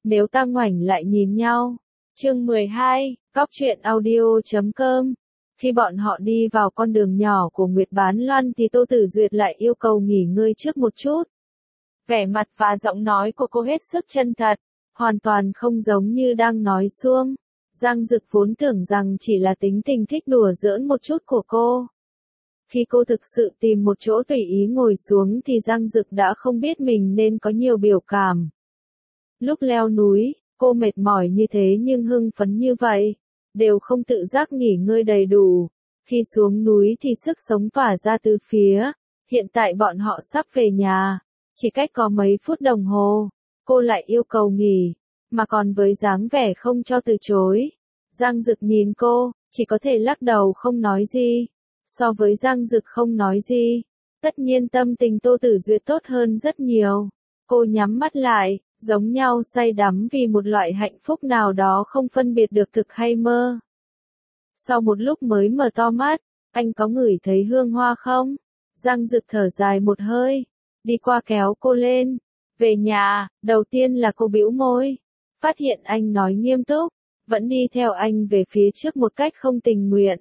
Nếu ta ngoảnh lại nhìn nhau. Chương 12, Góc truyện audio.com. Khi bọn họ đi vào con đường nhỏ của Nguyệt Bán Loan thì Tô Tử Duyệt lại yêu cầu nghỉ ngơi trước một chút. Vẻ mặt và giọng nói của cô hết sức chân thật, hoàn toàn không giống như đang nói suông. Giang Dực vốn tưởng rằng chỉ là tính tình thích đùa giỡn một chút của cô. Khi cô thực sự tìm một chỗ tùy ý ngồi xuống thì Giang Dực đã không biết mình nên có nhiều biểu cảm. Lúc leo núi, cô mệt mỏi như thế nhưng hưng phấn như vậy, đều không tự giác nghỉ ngơi đầy đủ. Khi xuống núi thì sức sống tỏa ra từ phía, hiện tại bọn họ sắp về nhà, chỉ cách có mấy phút đồng hồ, cô lại yêu cầu nghỉ, mà còn với dáng vẻ không cho từ chối. Giang Dực nhìn cô, chỉ có thể lắc đầu không nói gì. So với Giang Dực không nói gì, tất nhiên tâm tình Tô Tử Duyệt tốt hơn rất nhiều. Cô nhắm mắt lại, giống nhau say đắm vì một loại hạnh phúc nào đó không phân biệt được thực hay mơ. Sau một lúc mới mở to mắt, anh có ngửi thấy hương hoa không? Giang Dực thở dài một hơi, đi qua kéo cô lên. Về nhà, đầu tiên là cô bĩu môi, phát hiện anh nói nghiêm túc, vẫn đi theo anh về phía trước một cách không tình nguyện.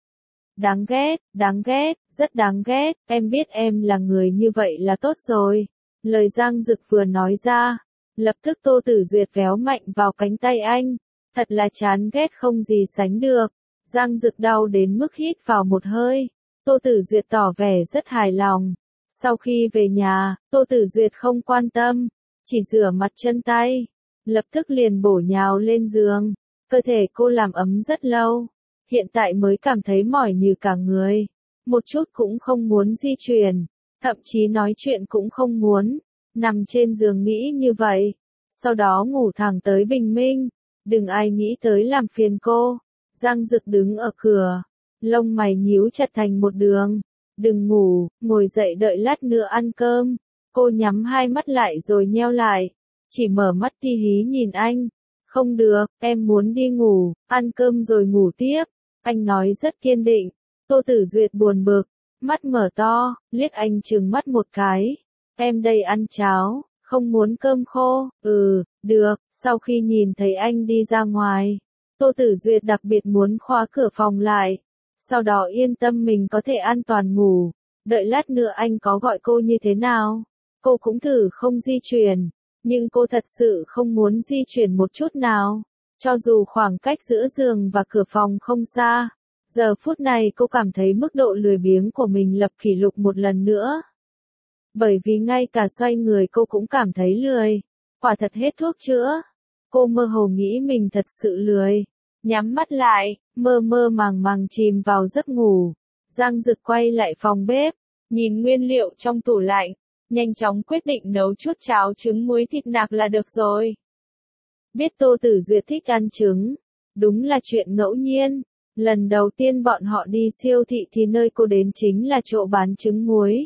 Đáng ghét, rất đáng ghét, em biết em là người như vậy là tốt rồi. Lời Giang Dực vừa nói ra, lập tức Tô Tử Duyệt véo mạnh vào cánh tay anh, thật là chán ghét không gì sánh được. Giang Dực đau đến mức hít vào một hơi, Tô Tử Duyệt tỏ vẻ rất hài lòng. Sau khi về nhà, Tô Tử Duyệt không quan tâm, chỉ rửa mặt chân tay, lập tức liền bổ nhào lên giường. Cơ thể cô làm ấm rất lâu, hiện tại mới cảm thấy mỏi như cả người, một chút cũng không muốn di chuyển, thậm chí nói chuyện cũng không muốn, nằm trên giường nghĩ như vậy, sau đó ngủ thẳng tới bình minh, đừng ai nghĩ tới làm phiền cô. Giang Dực đứng ở cửa, lông mày nhíu chặt thành một đường, đừng ngủ, ngồi dậy đợi lát nữa ăn cơm. Cô nhắm hai mắt lại rồi nheo lại, chỉ mở mắt ti hí nhìn anh. Không được, em muốn đi ngủ, ăn cơm rồi ngủ tiếp. Anh nói rất kiên định. Tô Tử Duyệt buồn bực, mắt mở to, liếc anh trừng mắt một cái. Em đây ăn cháo, không muốn cơm khô. Được. Sau khi nhìn thấy anh đi ra ngoài, Tô Tử Duyệt đặc biệt muốn khóa cửa phòng lại, sau đó yên tâm mình có thể an toàn ngủ, đợi lát nữa anh có gọi cô như thế nào. Cô cũng thử không di chuyển, nhưng cô thật sự không muốn di chuyển một chút nào, cho dù khoảng cách giữa giường và cửa phòng không xa. Giờ phút này cô cảm thấy mức độ lười biếng của mình lập kỷ lục một lần nữa. Bởi vì ngay cả xoay người cô cũng cảm thấy lười, quả thật hết thuốc chữa. Cô mơ hồ nghĩ mình thật sự lười, nhắm mắt lại, mơ mơ màng màng chìm vào giấc ngủ. Giang Dực quay lại phòng bếp, nhìn nguyên liệu trong tủ lạnh, nhanh chóng quyết định nấu chút cháo trứng muối thịt nạc là được rồi. Biết Tô Tử Duyệt thích ăn trứng, đúng là chuyện ngẫu nhiên. Lần đầu tiên bọn họ đi siêu thị thì nơi cô đến chính là chỗ bán trứng muối.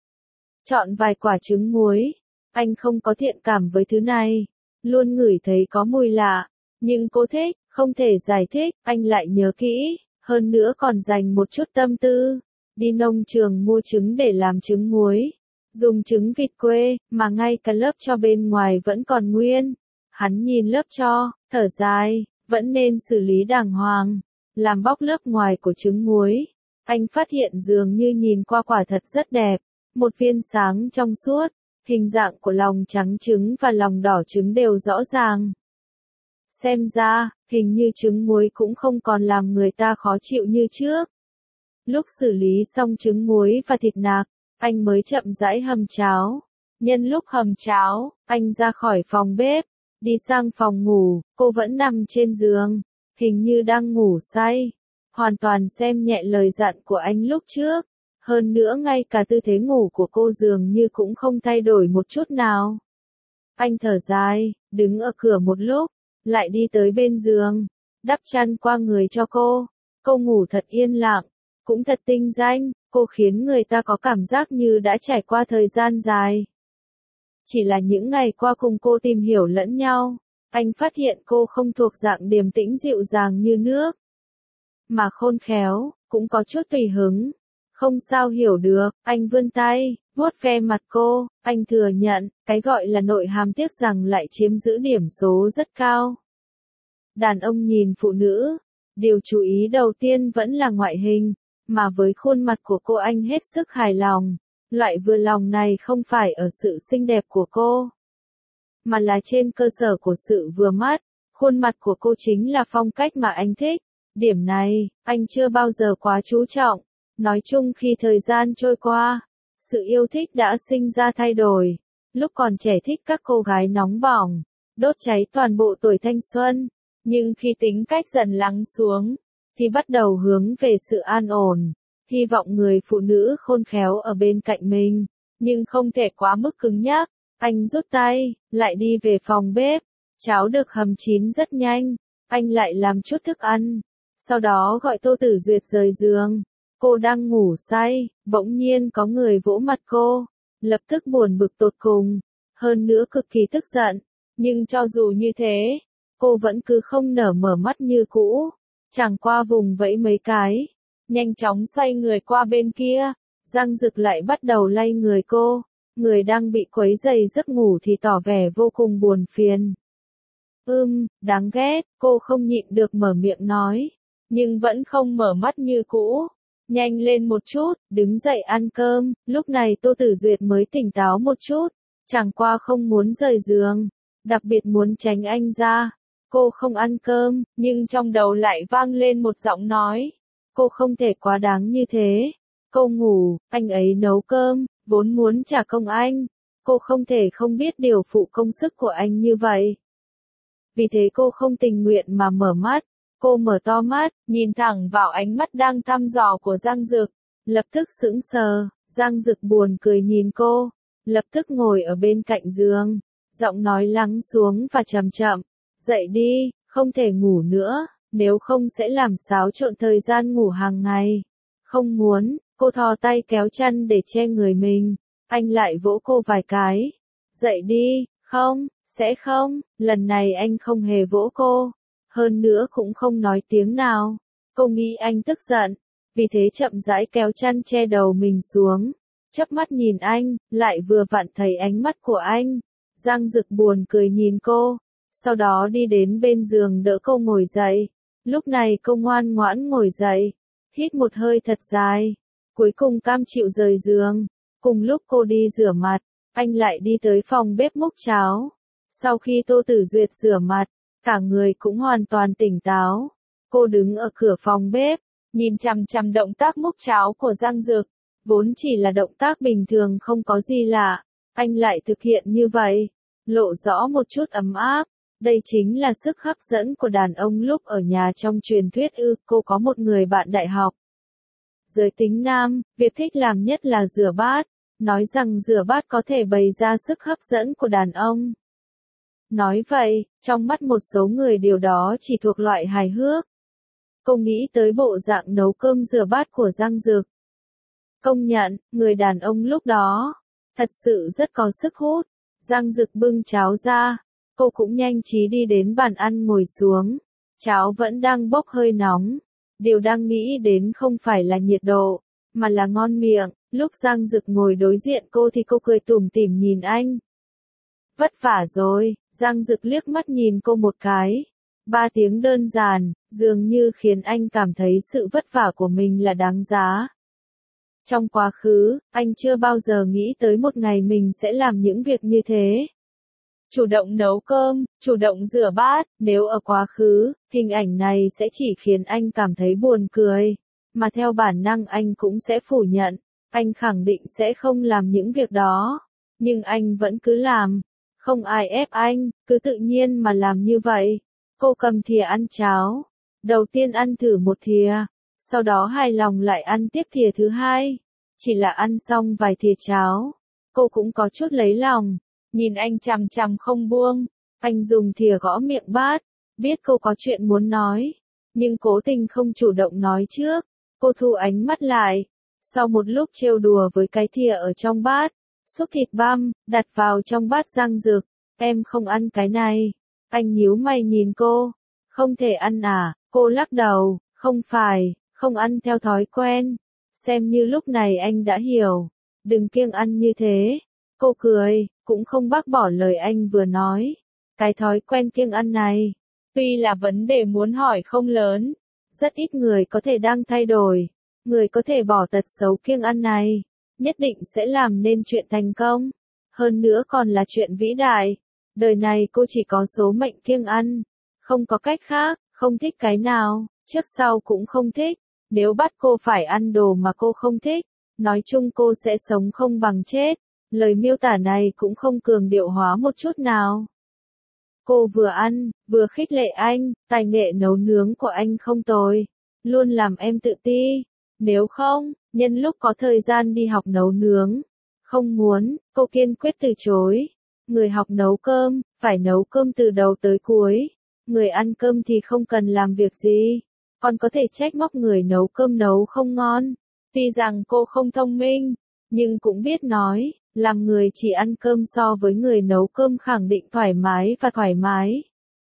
Chọn vài quả trứng muối, anh không có thiện cảm với thứ này, luôn ngửi thấy có mùi lạ, nhưng cô thích, không thể giải thích, anh lại nhớ kỹ, hơn nữa còn dành một chút tâm tư, đi nông trường mua trứng để làm trứng muối, dùng trứng vịt quê, mà ngay cả lớp cho bên ngoài vẫn còn nguyên. Hắn nhìn lớp cho, thở dài, vẫn nên xử lý đàng hoàng, làm bóc lớp ngoài của trứng muối. Anh phát hiện dường như nhìn qua quả thật rất đẹp, một viên sáng trong suốt, hình dạng của lòng trắng trứng và lòng đỏ trứng đều rõ ràng. Xem ra, hình như trứng muối cũng không còn làm người ta khó chịu như trước. Lúc xử lý xong trứng muối và thịt nạc, anh mới chậm rãi hầm cháo. Nhân lúc hầm cháo, anh ra khỏi phòng bếp, đi sang phòng ngủ, cô vẫn nằm trên giường, hình như đang ngủ say, hoàn toàn xem nhẹ lời dặn của anh lúc trước. Hơn nữa ngay cả tư thế ngủ của cô dường như cũng không thay đổi một chút nào. Anh thở dài, đứng ở cửa một lúc, lại đi tới bên giường, đắp chăn qua người cho cô. Cô ngủ thật yên lặng, cũng thật tinh danh, cô khiến người ta có cảm giác như đã trải qua thời gian dài. Chỉ là những ngày qua cùng cô tìm hiểu lẫn nhau, anh phát hiện cô không thuộc dạng điềm tĩnh dịu dàng như nước, mà khôn khéo, cũng có chút tùy hứng. Không sao hiểu được, anh vươn tay, vuốt ve mặt cô, anh thừa nhận, cái gọi là nội hàm tiếc rằng lại chiếm giữ điểm số rất cao. Đàn ông nhìn phụ nữ, điều chú ý đầu tiên vẫn là ngoại hình, mà với khuôn mặt của cô anh hết sức hài lòng. Loại vừa lòng này không phải ở sự xinh đẹp của cô, mà là trên cơ sở của sự vừa mắt. Khuôn mặt của cô chính là phong cách mà anh thích. Điểm này, anh chưa bao giờ quá chú trọng. Nói chung khi thời gian trôi qua, sự yêu thích đã sinh ra thay đổi. Lúc còn trẻ thích các cô gái nóng bỏng, đốt cháy toàn bộ tuổi thanh xuân. Nhưng khi tính cách dần lắng xuống, thì bắt đầu hướng về sự an ổn. Hy vọng người phụ nữ khôn khéo ở bên cạnh mình, nhưng không thể quá mức cứng nhắc. Anh rút tay, lại đi về phòng bếp. Cháo được hầm chín rất nhanh, anh lại làm chút thức ăn. Sau đó gọi Tô Tử Duyệt rời giường. Cô đang ngủ say, bỗng nhiên có người vỗ mặt cô. Lập tức buồn bực tột cùng, hơn nữa cực kỳ tức giận. Nhưng cho dù như thế, cô vẫn cứ không nở mở mắt như cũ. Chẳng qua vùng vẫy mấy cái, nhanh chóng xoay người qua bên kia. Giang Dực lại bắt đầu lay người cô. Người đang bị quấy rầy giấc ngủ thì tỏ vẻ vô cùng buồn phiền. Đáng ghét, cô không nhịn được mở miệng nói, nhưng vẫn không mở mắt như cũ. Nhanh lên một chút, đứng dậy ăn cơm. Lúc này Tô Tử Duyệt mới tỉnh táo một chút, chẳng qua không muốn rời giường, đặc biệt muốn tránh anh ra. Cô không ăn cơm, nhưng trong đầu lại vang lên một giọng nói. Cô không thể quá đáng như thế. Cô ngủ, anh ấy nấu cơm, vốn muốn trả công anh. Cô không thể không biết điều phụ công sức của anh như vậy. Vì thế cô không tình nguyện mà mở mắt. Cô mở to mắt, nhìn thẳng vào ánh mắt đang thăm dò của Giang Dực. Lập tức sững sờ, Giang Dực buồn cười nhìn cô. Lập tức ngồi ở bên cạnh giường. Giọng nói lắng xuống và chậm chậm. Dậy đi, không thể ngủ nữa, nếu không sẽ làm xáo trộn thời gian ngủ hàng ngày. Không muốn, cô thò tay kéo chăn để che người mình. Anh lại vỗ cô vài cái. Dậy đi, không, sẽ không, lần này anh không hề vỗ cô. Hơn nữa cũng không nói tiếng nào. Cô nghĩ anh tức giận, vì thế chậm rãi kéo chăn che đầu mình xuống. Chớp mắt nhìn anh, lại vừa vặn thấy ánh mắt của anh. Giang Dực buồn cười nhìn cô, sau đó đi đến bên giường đỡ cô ngồi dậy. Lúc này cô ngoan ngoãn ngồi dậy, hít một hơi thật dài, cuối cùng cam chịu rời giường. Cùng lúc cô đi rửa mặt, anh lại đi tới phòng bếp múc cháo. Sau khi Tô Tử Duyệt rửa mặt, cả người cũng hoàn toàn tỉnh táo. Cô đứng ở cửa phòng bếp, nhìn chằm chằm động tác múc cháo của Giang Dực. Vốn chỉ là động tác bình thường không có gì lạ, anh lại thực hiện như vậy, lộ rõ một chút ấm áp. Đây chính là sức hấp dẫn của đàn ông lúc ở nhà trong truyền thuyết cô có một người bạn đại học. Giới tính nam, việc thích làm nhất là rửa bát, nói rằng rửa bát có thể bày ra sức hấp dẫn của đàn ông. Nói vậy, trong mắt một số người điều đó chỉ thuộc loại hài hước. Cô nghĩ tới bộ dạng nấu cơm rửa bát của Giang Dực. Công nhận, người đàn ông lúc đó, thật sự rất có sức hút. Giang Dực bưng cháo ra, cô cũng nhanh trí đi đến bàn ăn ngồi xuống. Cháo vẫn đang bốc hơi nóng. Điều đang nghĩ đến không phải là nhiệt độ, mà là ngon miệng. Lúc Giang Dực ngồi đối diện cô thì cô cười tủm tỉm nhìn anh. Vất vả rồi, Giang Dực liếc mắt nhìn cô một cái. 3 tiếng đơn giản, dường như khiến anh cảm thấy sự vất vả của mình là đáng giá. Trong quá khứ, anh chưa bao giờ nghĩ tới một ngày mình sẽ làm những việc như thế. Chủ động nấu cơm, chủ động rửa bát, nếu ở quá khứ, hình ảnh này sẽ chỉ khiến anh cảm thấy buồn cười. Mà theo bản năng anh cũng sẽ phủ nhận, anh khẳng định sẽ không làm những việc đó. Nhưng anh vẫn cứ làm. Không ai ép anh, cứ tự nhiên mà làm như vậy. Cô cầm thìa ăn cháo. Đầu tiên ăn thử một thìa, sau đó hài lòng lại ăn tiếp thìa thứ hai. Chỉ là ăn xong vài thìa cháo, cô cũng có chút lấy lòng. Nhìn anh chằm chằm không buông, anh dùng thìa gõ miệng bát. Biết cô có chuyện muốn nói, nhưng cố tình không chủ động nói trước. Cô thu ánh mắt lại. Sau một lúc trêu đùa với cái thìa ở trong bát, xúc thịt băm, đặt vào trong bát Giang Dực. Em không ăn cái này. Anh nhíu mày nhìn cô. Không thể ăn à? Cô lắc đầu. Không phải, không ăn theo thói quen. Xem như lúc này anh đã hiểu. đừng kiêng ăn như thế. Cô cười, cũng không bác bỏ lời anh vừa nói. Cái thói quen kiêng ăn này, tuy là vấn đề muốn hỏi không lớn, rất ít người có thể đang thay đổi. Người có thể bỏ tật xấu kiêng ăn này, nhất định sẽ làm nên chuyện thành công. Hơn nữa còn là chuyện vĩ đại. Đời này cô chỉ có số mệnh kiêng ăn. Không có cách khác, không thích cái nào, trước sau cũng không thích. Nếu bắt cô phải ăn đồ mà cô không thích, nói chung cô sẽ sống không bằng chết. Lời miêu tả này cũng không cường điệu hóa một chút nào. Cô vừa ăn, vừa khích lệ anh, tài nghệ nấu nướng của anh không tồi, luôn làm em tự ti. Nếu không, nhân lúc có thời gian đi học nấu nướng. Không muốn, cô kiên quyết từ chối. Người học nấu cơm, phải nấu cơm từ đầu tới cuối. Người ăn cơm thì không cần làm việc gì. Còn có thể trách móc người nấu cơm nấu không ngon. Tuy rằng cô không thông minh, nhưng cũng biết nói, làm người chỉ ăn cơm so với người nấu cơm khẳng định thoải mái và thoải mái.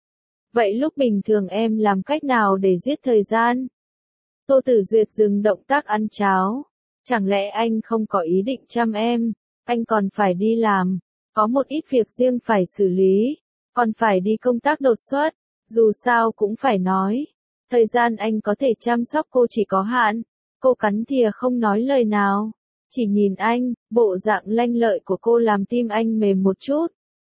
Vậy lúc bình thường em làm cách nào để giết thời gian? Tô Tử Duyệt dừng động tác ăn cháo. Chẳng lẽ anh không có ý định chăm em? Anh còn phải đi làm, có một ít việc riêng phải xử lý, còn phải đi công tác đột xuất. Dù sao cũng phải nói, thời gian anh có thể chăm sóc cô chỉ có hạn. Cô cắn thìa không nói lời nào, chỉ nhìn anh, bộ dạng lanh lợi của cô làm tim anh mềm một chút.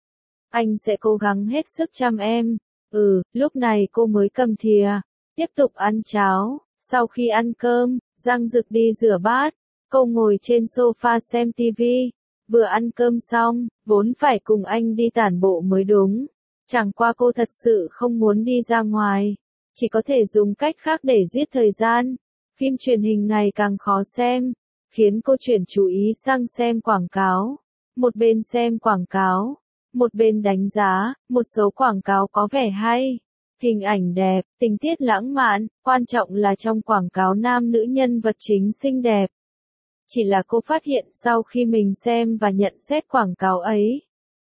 Anh sẽ cố gắng hết sức chăm em. Lúc này cô mới cầm thìa, tiếp tục ăn cháo. Sau khi ăn cơm, Giang Dực đi rửa bát, cô ngồi trên sofa xem tivi. Vừa ăn cơm xong, vốn phải cùng anh đi tản bộ mới đúng. Chẳng qua cô thật sự không muốn đi ra ngoài, chỉ có thể dùng cách khác để giết thời gian. Phim truyền hình ngày càng khó xem, khiến cô chuyển chú ý sang xem quảng cáo. Một bên xem quảng cáo, một bên đánh giá, một số quảng cáo có vẻ hay, hình ảnh đẹp, tình tiết lãng mạn, quan trọng là trong quảng cáo nam nữ nhân vật chính xinh đẹp. Chỉ là cô phát hiện sau khi mình xem và nhận xét quảng cáo ấy,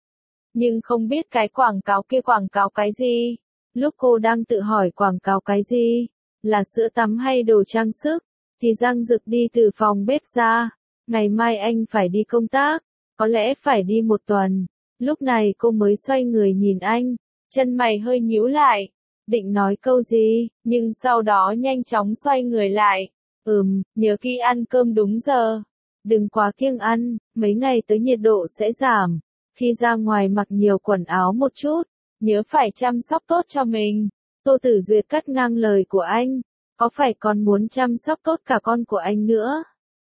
nhưng không biết cái quảng cáo kia quảng cáo cái gì. Lúc cô đang tự hỏi quảng cáo cái gì, là sữa tắm hay đồ trang sức, thì Giang Dực đi từ phòng bếp ra. Ngày mai anh phải đi công tác, có lẽ phải đi một tuần. Lúc này cô mới xoay người nhìn anh, chân mày hơi nhíu lại, định nói câu gì, nhưng sau đó nhanh chóng xoay người lại. Nhớ kỹ ăn cơm đúng giờ. Đừng quá kiêng ăn, mấy ngày tới nhiệt độ sẽ giảm. Khi ra ngoài mặc nhiều quần áo một chút, nhớ phải chăm sóc tốt cho mình. Tô Tử Duyệt cắt ngang lời của anh, có phải còn muốn chăm sóc tốt cả con của anh nữa?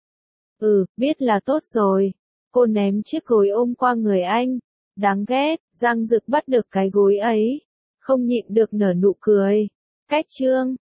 Biết là tốt rồi. Cô ném chiếc gối ôm qua người anh. Đáng ghét, Giang Dực bắt được cái gối ấy, không nhịn được nở nụ cười. Cách chương